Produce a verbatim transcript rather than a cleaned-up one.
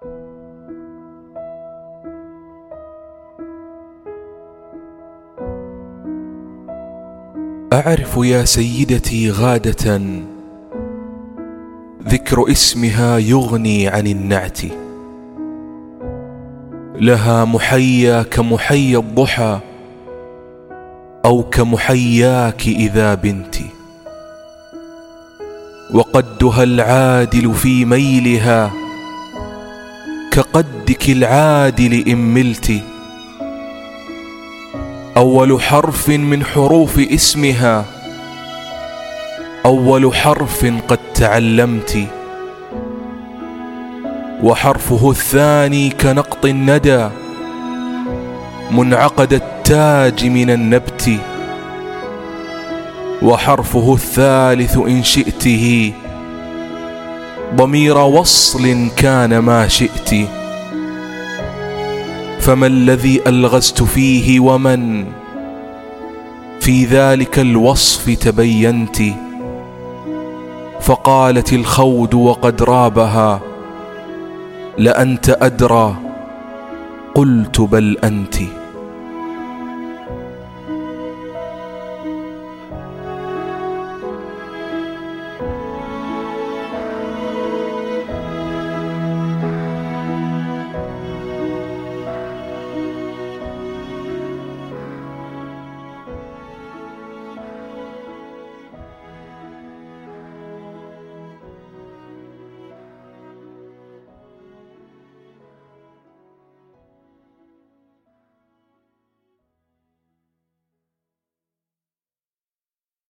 أعرف يا سيدتي غادة ذكر اسمها يغني عن النعت، لها محيا كمحيا الضحى أو كمحياك إذا بنت، وقدها العادل في ميلها كقدك العادل إن ملت، أول حرف من حروف اسمها أول حرف قد تعلمت، وحرفه الثاني كنقط الندى منعقد التاج من النبت، وحرفه الثالث إن شئته ضمير وصل كان ما شئت، فما الذي ألغزت فيه ومن في ذلك الوصف تبينت، فقالت الخود وقد رابها لأنت أدرى، قلت بل أنت.